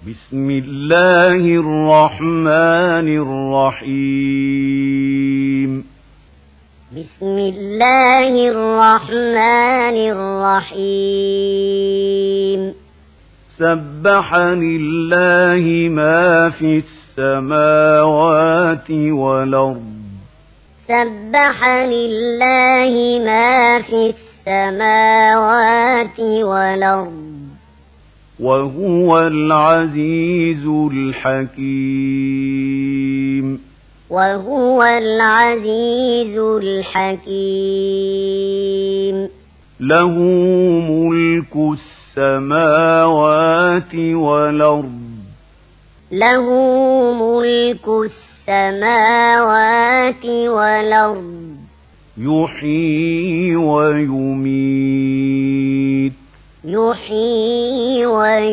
بسم الله الرحمن الرحيم بسم الله الرحمن الرحيم سبح لله ما في السماوات والأرض سبح لله ما في السماوات والأرض وهو العزيز الحكيم وهو العزيز الحكيم له ملك السماوات والأرض له ملك السماوات والأرض يحيي ويميت يحيي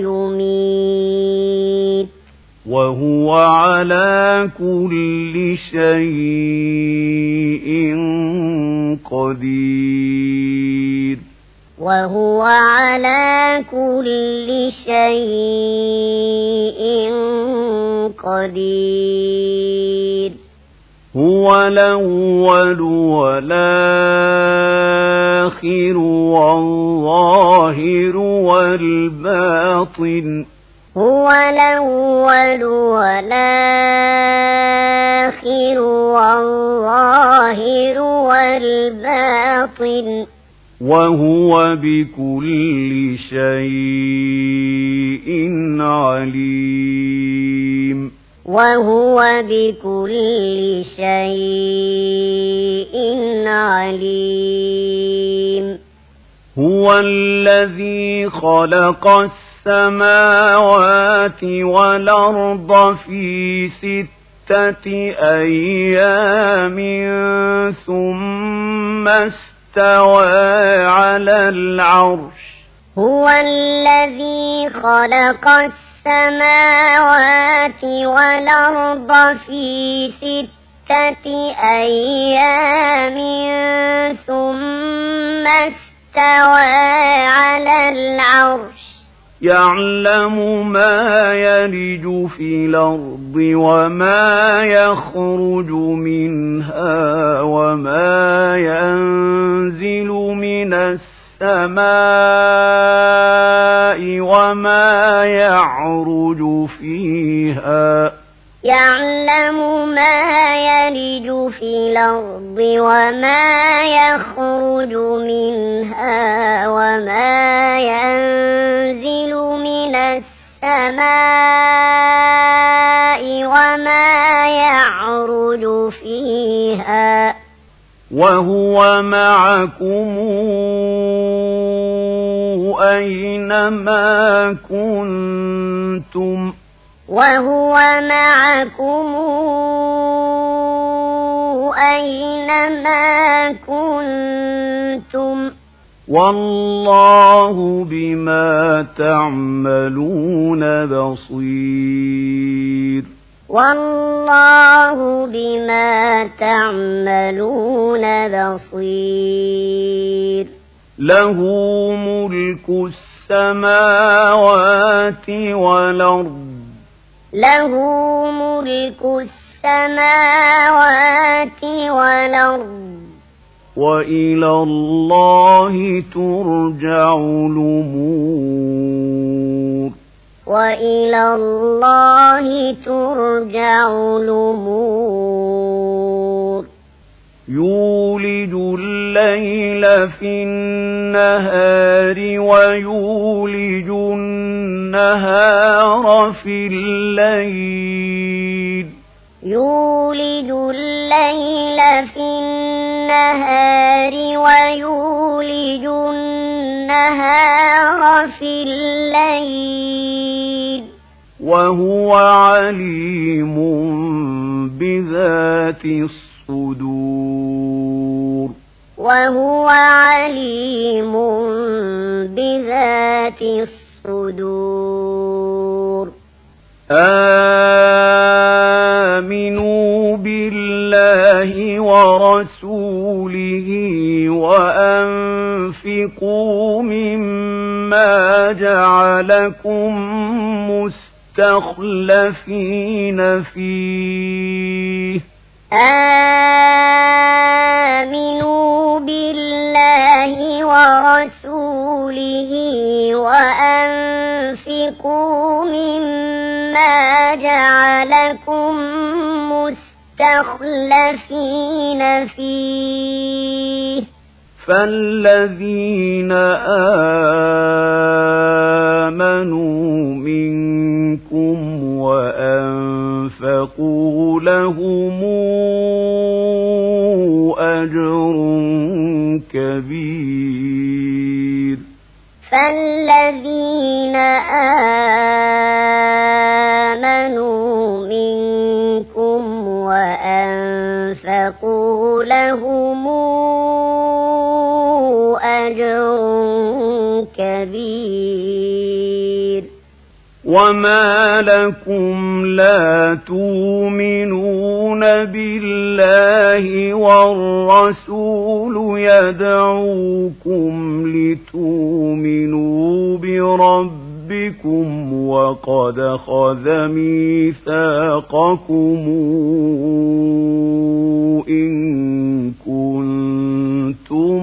ويميت وهو على كل شيء قدير وهو على كل شيء قدير هو الأول والآخر والظاهر والباطن هو الأول والآخر والظاهر والباطن وهو بكل شيء عليم وهو بكل شيء عليم هو الذي خلق السماوات والأرض في 6 أيام ثم استوى على العرش هو الذي خلق السماوات والأرض في 6 أيام ثم استوى على العرش يعلم ما يلج في الأرض وما يخرج منها وما ينزل من السماء وما يعرج فيها يعلم ما يلج في الأرض وما يخرج منها وما ينزل من السماء وما يعرج فيها وهو معكم أينما كنتم وهو معكم أينما كنتم والله بما تعملون بصير والله بما تعملون بصير له ملك السماوات والأرض له ملك السماوات والأرض وإلى الله ترجع الأمور وإلى الله ترجع الأمور يولج الليل في النهار ويولج النهار في الليل يولج الليل في النهار ويولج النهار في الليل وهو عليم بذات الصدور وهو عليم بذات الصدور آمنوا بالله ورسوله وأنفقوا مما جعلكم مستخلفين فيه آمنوا بالله ورسوله وأنفقوا مما جعلكم مستخلفين فيه فالذين آمنوا منكم وأنفقوا لهم أجر كبير فالذين آمنوا منكم وأنفقوا لهم أجر كبير وما لكم لا تؤمنون بالله والرسول يدعوكم لتؤمنوا بربكم وقد أخذ ميثاقكم إن كنتم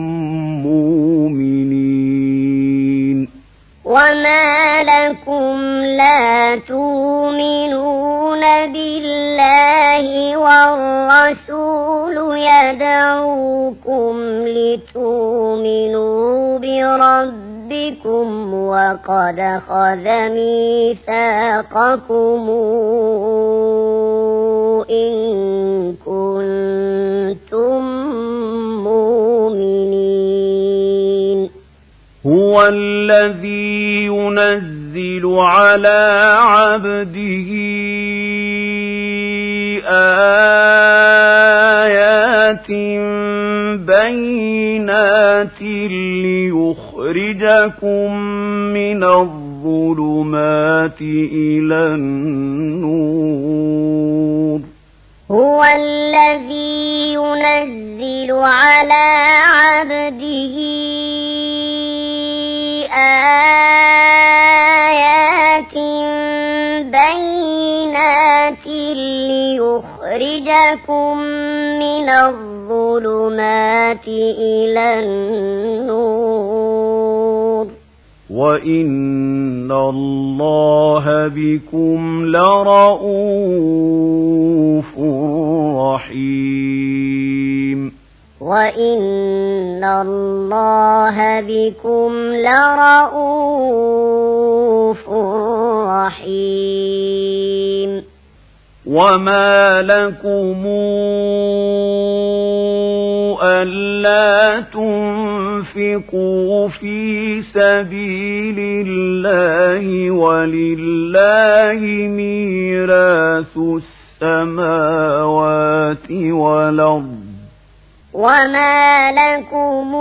مؤمنين وما لكم لا تؤمنون بالله والرسول يدعوكم لتؤمنوا بربكم وقد أخذ ميثاقكم إن كنتم مؤمنين هو الذي ينزل على عبده آيات بينات ليخرجكم من الظلمات إلى النور هو الذي ينزل على عبده آيات بينات ليخرجكم من الظلمات إلى النور وإن الله بكم لرءوف رحيم وإن الله بكم لرءوف رحيم وما لكم ألا تنفقوا في سبيل الله ولله ميراث السماوات والأرض وما لكم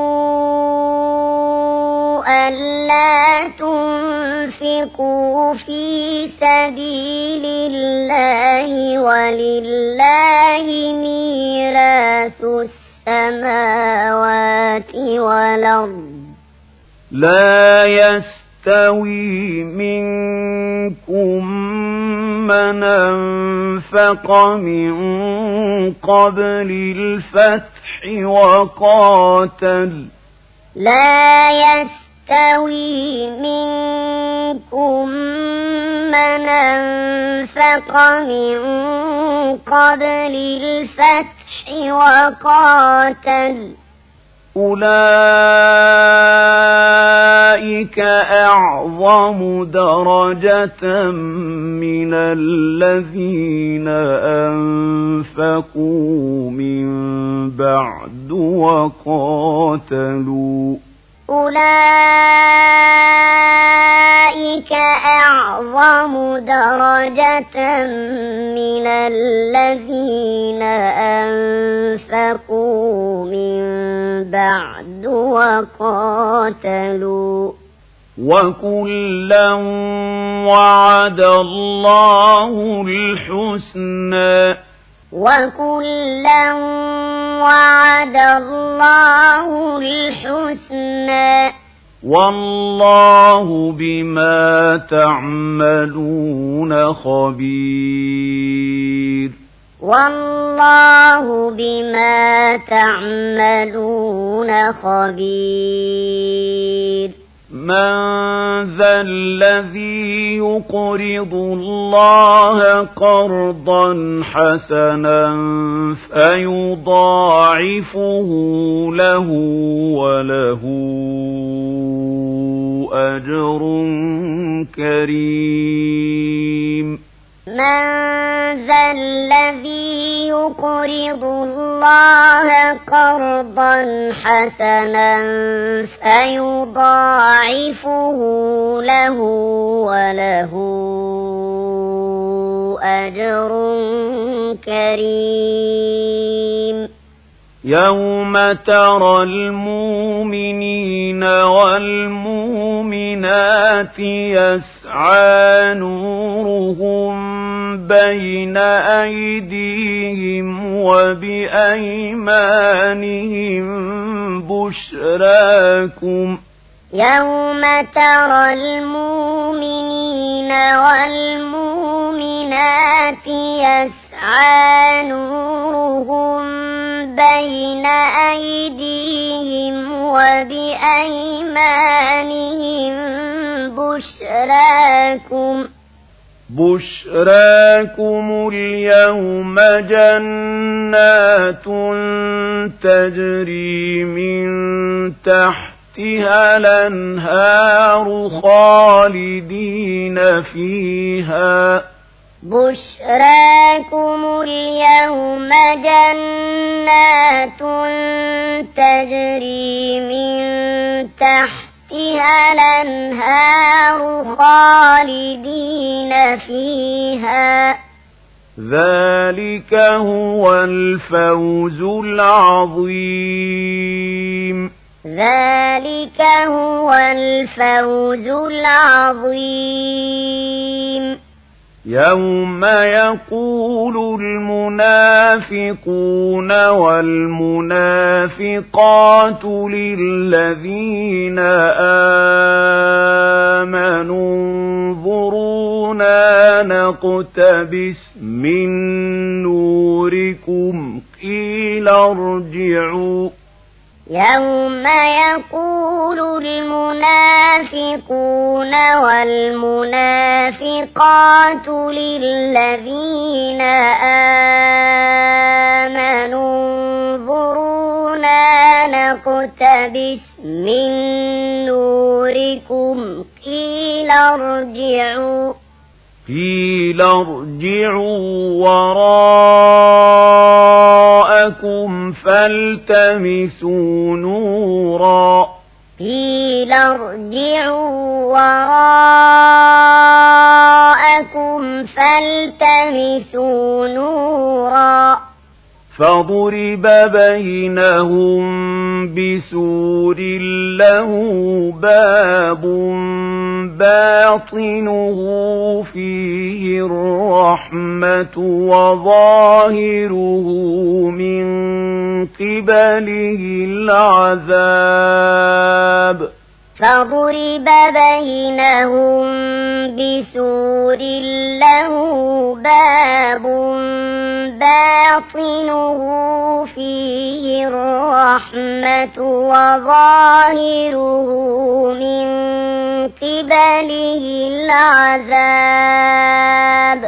ألا تنفقوا في سبيل الله ولله ميراث السماوات والأرض لا يستوي منكم من أنفق من قبل الفتح وقاتل لا يستوي منكم من أنفق من قبل الفتح وقاتل أولئك أعظم درجة من الذين أنفقوا من بعد وقاتلوا أولئك أعظم درجة من الذين أنفقوا من بعد وقاتلوا وكلا وعد الله الحسنى وكلا وعد الله الحسنى والله بما تعملون خبير. والله بما تعملون خبير. من ذا الذي يقرض الله قرضا حسنا فيضاعفه له وله أجر كريم. من ذا الذي يقرض الله قرضا حسنا فيضاعفه له وله أجر كريم. يوم ترى المؤمنين والمؤمنات يسعى نورهم بين أيديهم وبأيمانهم بشراكم. يوم ترى المؤمنين والمؤمنات يسعى نورهم بين أيديهم وبأيمانهم بشراكم اليوم جنات تجري من تحتها الأنهار خالدين فيها. بشراكم اليوم جنات تجري من تحتها الأنهار خالدين فيها. ذلك هو الفوز العظيم. ذلك هو الفوز العظيم. يوم يقول المنافقون والمنافقات للذين آمنوا انظرونا نقتبس من نوركم قيل ارجعوا. يوم يقول المنافقون والمنافقات للذين آمنوا انظرونا نقتبس من نوركم قيل ارجعوا وراءكم فالتمسوا نورا. قيل ارجعوا وراءكم فالتمسوا نورا. فضرب بينهم بسور له باب باطنه فيه الرحمة وظاهره من قبله العذاب. فضرب بينهم بسور له باب باطنه فيه الرحمة وظاهره من قبله العذاب.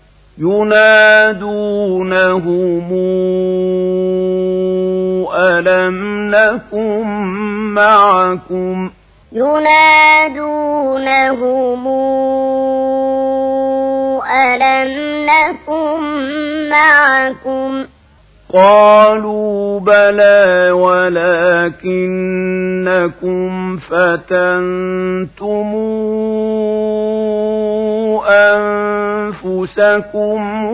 ينادونهم ألم نكن معكم. ينادونهم ألم نكن معكم. قالوا بلى ولكنكم فتنتم أنفسكم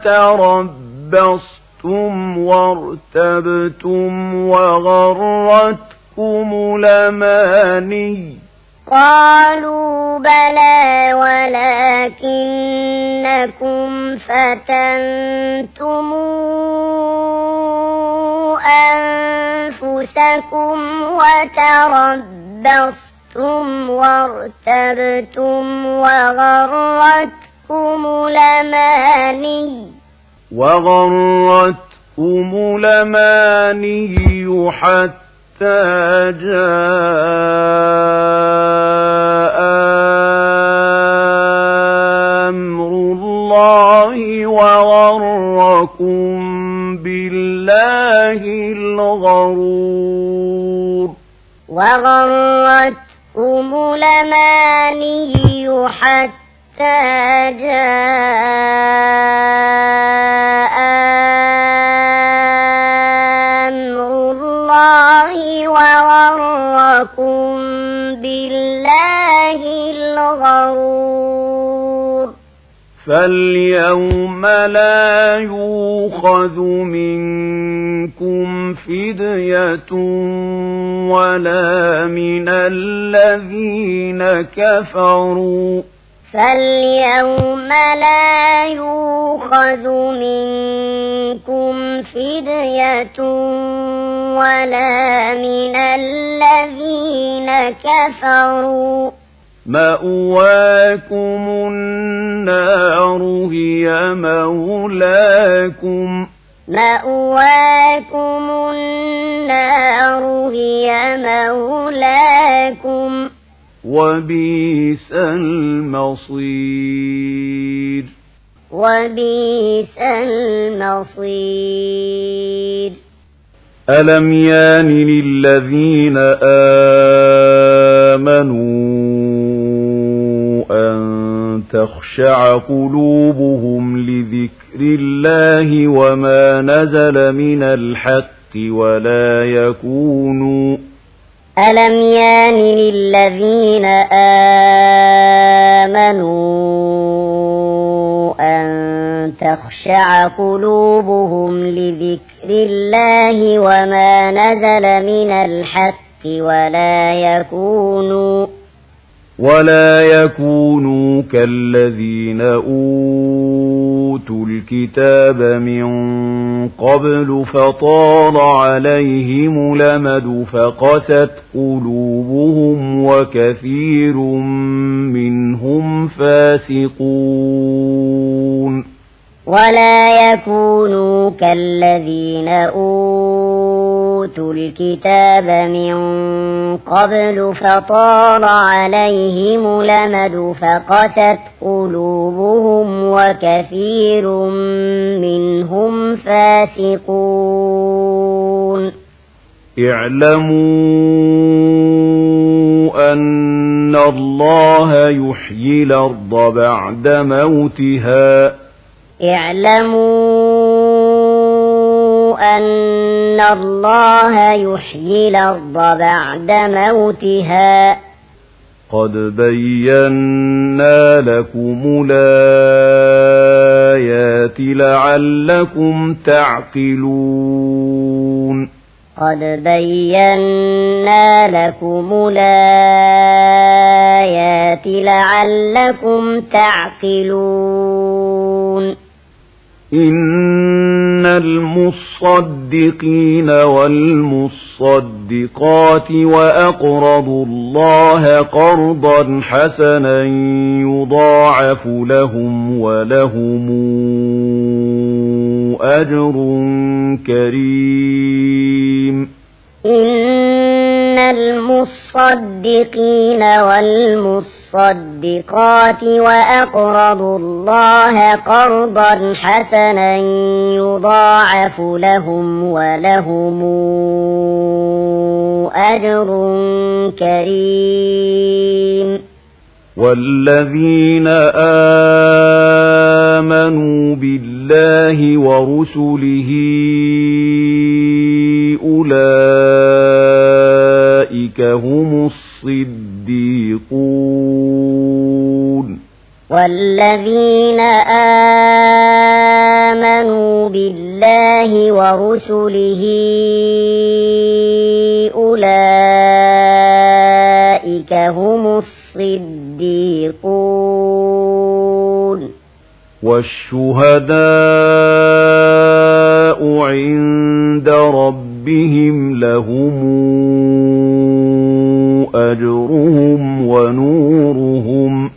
وتربصتم وارتبتم وغرتكم الأماني. قالوا بلى ولكنكم فتنتم أنفسكم وارتبتم وغرتكم الأماني حتى جاء أمر الله وغركم بالله الغرور وغرتكم الأماني حتى جاء أمر الله وغركم بالله الغرور فاليوم لا يؤخذ منكم فدية ولا من الذين كفروا فاليوم لا يؤخذ منكم فدية ولا من الذين كفروا مأواكم النار هي مولاكم وبئس المصير ألم يان للذين آمنوا أن تخشع قلوبهم لذكر الله وما نزل من الحق ألم يان للذين آمنوا أن تخشع قلوبهم لذكر الله وما نزل من الحق ولا يكونوا كالذين أوتوا الكتاب من قبل فطال عليهم الأمد فقست قلوبهم وكثير منهم فاسقون ولا يكونوا كالذين أوتوا الكتاب من قبل فطال عليهم الأمد فقست قلوبهم وكثير منهم فاسقون اعلموا أن الله يحيي الأرض بعد موتها أن الله يحيي الأرض بعد موتها قد بينا لكم الآيات لعلكم تعقلون قد بينا لكم الآيات لعلكم تعقلون إن المصدقين والمصدقات وأقرضوا الله قرضا حسنا يضاعف لهم ولهم أجر كريم إن المصدقين والمصدقات وأقرضوا الله قرضا حسنا يضاعف لهم ولهم أجر كريم والذين آمنوا بالله ورسله أولئك هم الصديقون والذين آمنوا بالله ورسله أولئك هم الصديقون والشهداء عند ربهم لهم أجرهم ونورهم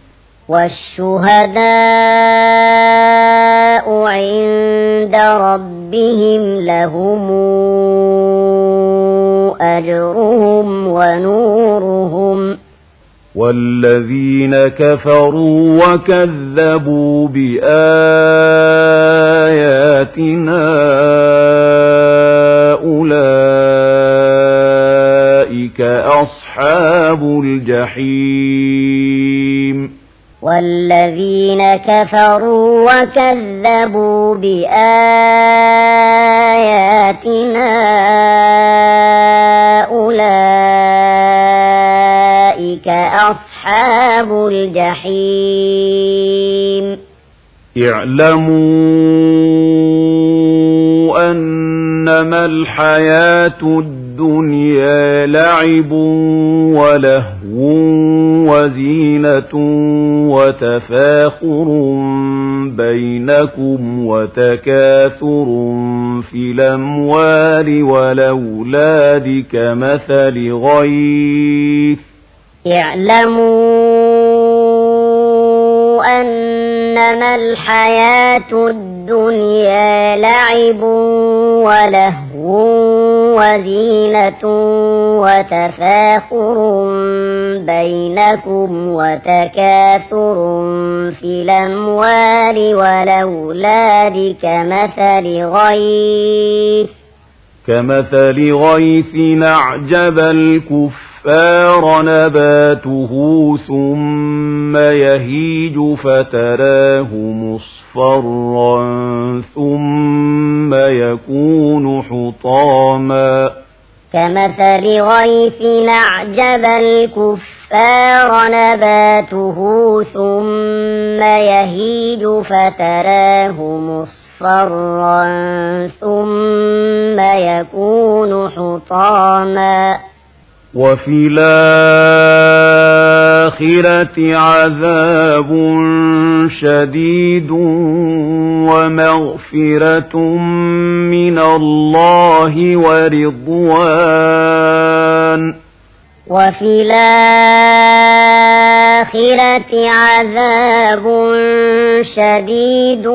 والشهداء عند ربهم لهم أجرهم ونورهم والذين كفروا وكذبوا بآياتنا أولئك أصحاب الجحيم والذين كفروا وكذبوا بآياتنا أولئك أصحاب الجحيم اعلموا أنما الحياة الدنيا لعب ولهو وزينة وتفاخر بينكم وتكاثر في الأموال والأولاد اعلموا أنما الحياة الدنيا لعب ولهو وزينة وتفاخر بينكم وتكاثر في الأموال والأولاد كمثل غيث أعجب الكفار نباته ثم يهيج فتراه مصفرا ثم يكون حطاما كمثل غيث أعجب الكفار نباته ثم يهيج فتراه مصفرا ثم يكون حطاما وفي الآخرة عذاب شديد ومغفرة من الله ورضوان وفي الآخرة عذاب شديد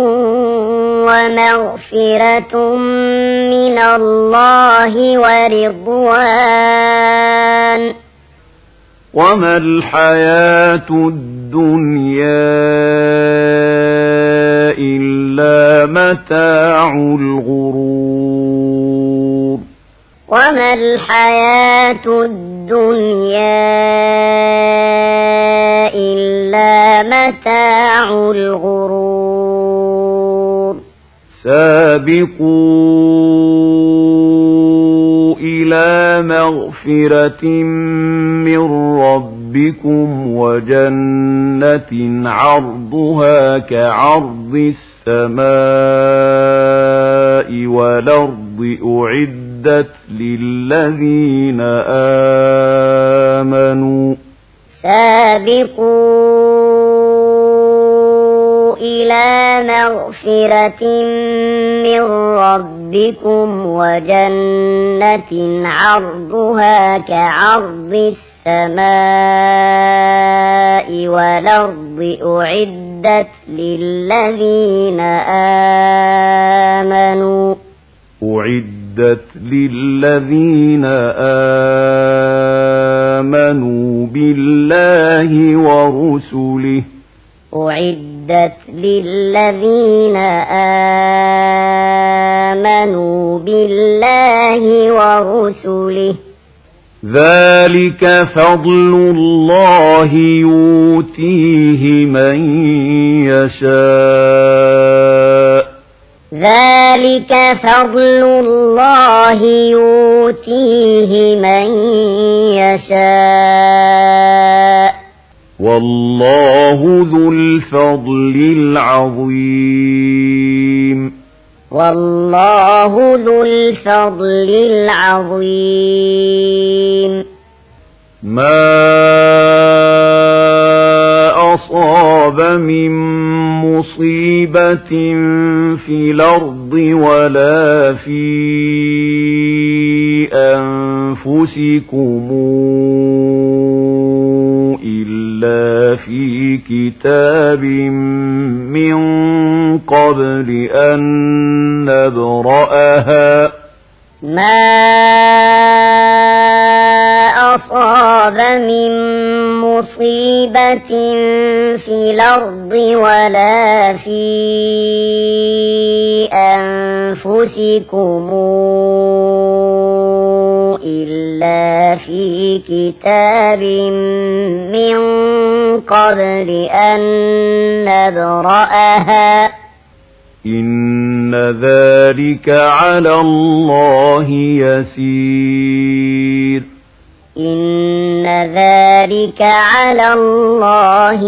ومغفرة من الله ورضوان وما الحياة الدنيا إلا متاع الغرور وما الحياة الدنيا إلا متاع الغرور سابقوا إلى مغفرة من ربكم وجنة عرضها كعرض السماء والأرض أعدت للذين آمنوا سابقوا إلى مغفرة من ربكم وجنة عرضها كعرض السماء والأرض أعدت للذين آمنوا بالله ورسله أعدت للذين آمنوا بالله ورسله ذلك فضل الله يؤتيه من يشاء ذلك فضل الله يؤتيه من يشاء والله ذو الفضل العظيم والله ذو الفضل العظيم ما أصاب من مصيبة في الأرض ولا في أنفسكم كتاب من قبل أن نبرأها ما أصاب من مصيبة في الأرض ولا في أنفسكم إلا في كتاب من قبل أن نبرأها إن ذلك على الله يسير إن ذلك على الله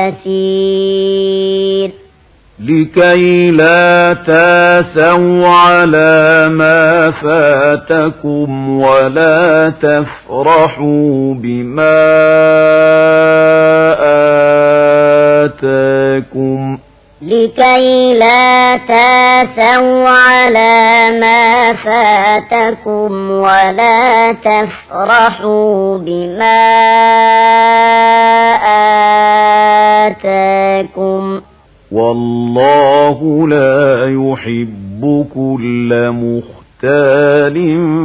يسير لكي لا تاسوا على ما فاتكم ولا تفرحوا بما آتاكم لكي لا تاسوا على ما فاتكم ولا تفرحوا بما آتاكم والله لا يحب كل مختال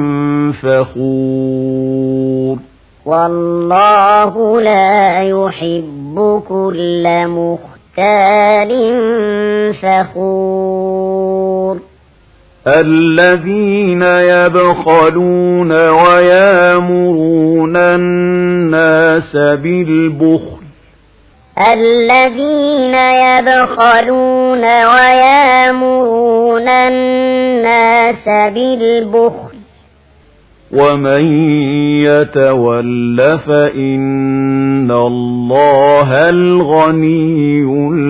فخور والله لا يحب كل مختال فخور الذين يبخلون ويامرون الناس بالبخل الذين يبخلون ويامرون الناس بالبخل ومن يتول فإن الله الغني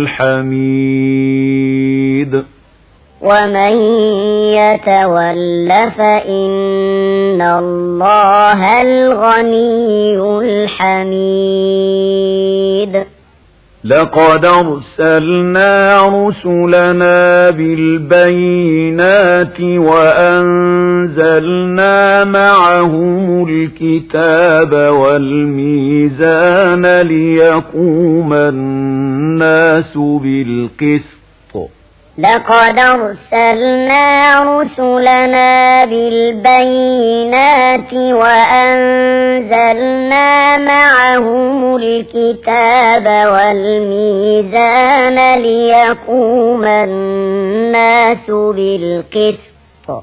الحميد ومن يتول فإن الله الغني الحميد لقد أرسلنا رسلنا بالبينات وأنزلنا معهم الكتاب والميزان ليقوم الناس بالقسط لقد أرسلنا رسلنا بالبينات وأنزلنا معهم الكتاب والميزان ليقوم الناس بالقسط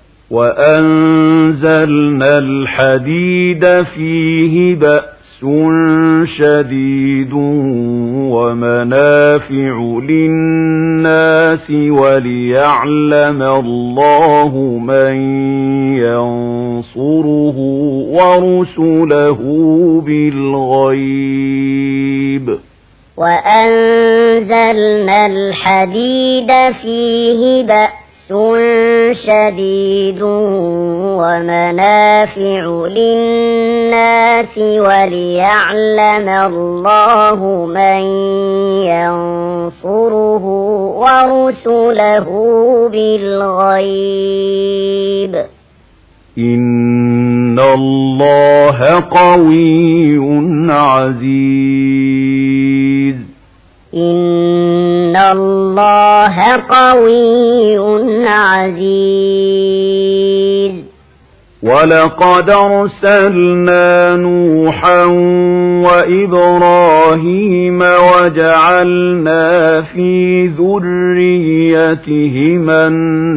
وأنزلنا الحديد فيه بأس شديد ومنافع للناس وليعلم الله من ينصره ورسله بالغيب وأنزلنا الحديد فيه بأس شديد ومنافع للناس وليعلم الله من ينصره ورسله بالغيب إن الله قوي عزيز إن الله قوي عزيز ولقد أرسلنا نوحا وإبراهيم وجعلنا في ذريتهما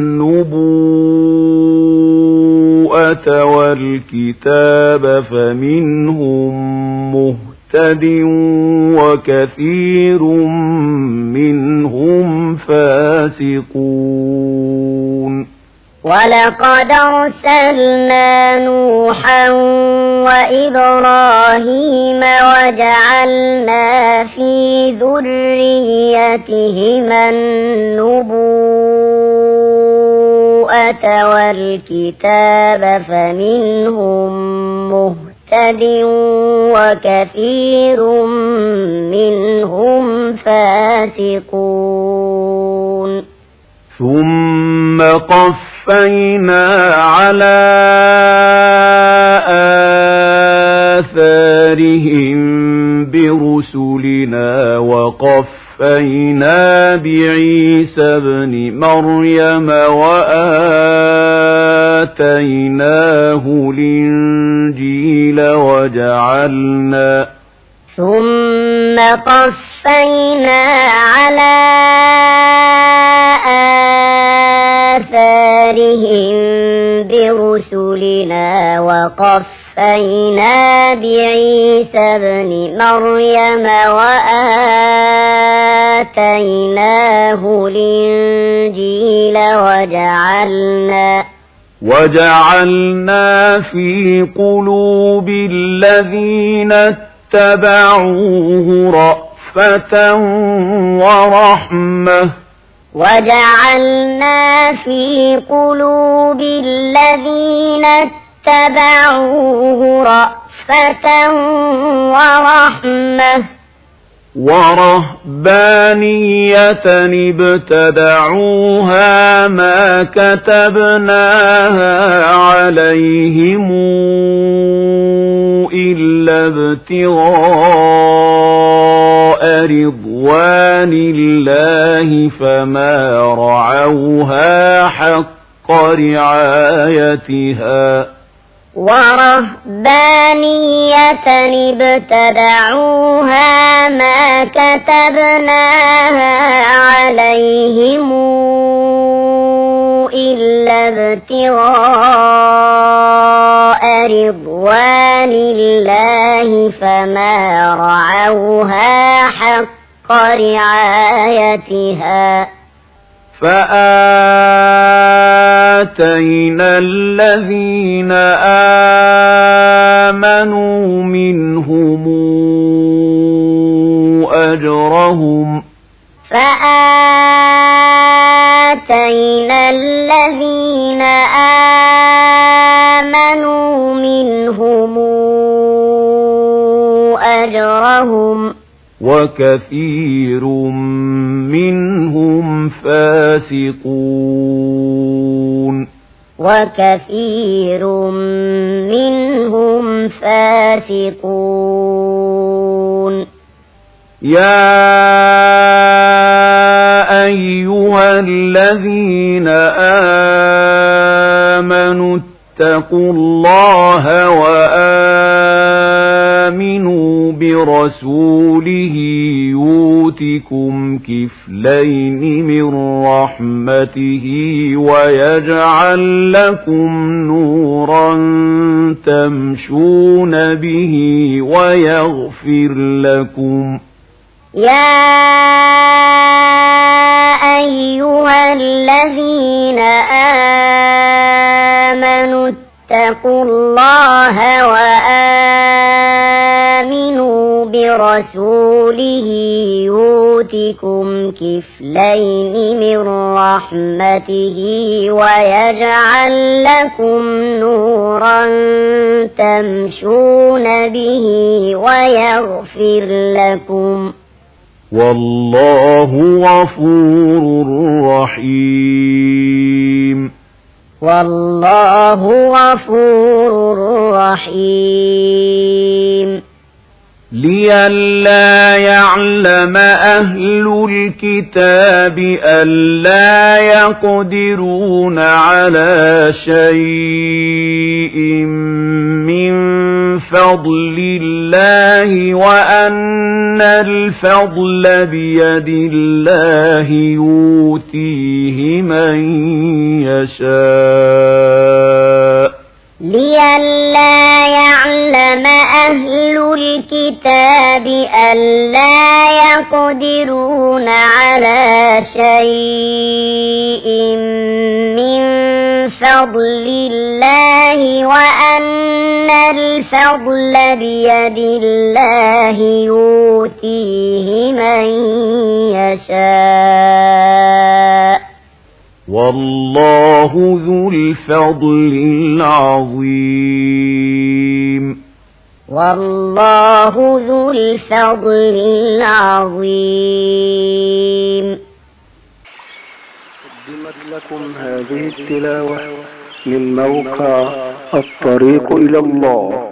النبوءة والكتاب فمنهم مهتد وكثير منهم فاسقون ولقد أرسلنا نوحا وإبراهيم وجعلنا في ذريتهما النبوءة والكتاب فمنهم مهتد وكثير منهم فاسقون ثم قفينا على آثارهم برسلنا وقفينا بعيسى ابن مريم وآتيناه الإنجيل ثم قفينا على آثارهم برسلنا وقفينا بعيسى ابن مريم وآتيناه الإنجيل وجعلنا في قلوب الذين اتبعوه رأفة ورحمة وجعلنا في قلوب الذين اتبعوه رأفة ورحمة ورهبانية ابتدعوها ما كتبناها عليهم إلا ابتغاء رضوان الله فما رعوها حق رعايتها ورهبانية ابتدعوها ما كتبناها عليهم إلا ابتغاء رضوان الله فما رعوها حق رعايتها فآتينا الذين آمنوا منهم أجرهم فآتينا الذين آمنوا منهم أجرهم وكثير منهم فاسقون يا أيها الذين آمنوا اتقوا الله وآمنوا برسوله يؤتكم كفلين من رحمته ويجعل لكم نورا تمشون به ويغفر لكم يا أيها الذين آمنوا اتقوا الله وآمنوا برسوله يؤتكم كفلين من رحمته ويجعل لكم نورا تمشون به ويغفر لكم والله غفور رحيم والله غفور رحيم لئلا يعلم أهل الكتاب ألا يقدرون على شيء من فضل الله وأن الفضل بيد الله يؤتيه من يشاء لئلا يعلم أهل الكتاب ألا يقدرون على شيء من فضل الله وأن الفضل بيد الله يؤتيه من يشاء والله ذو الفضل العظيم والله ذو الفضل العظيم. قدمت لكم هذه التلاوة من موقع الطريق إلى الله.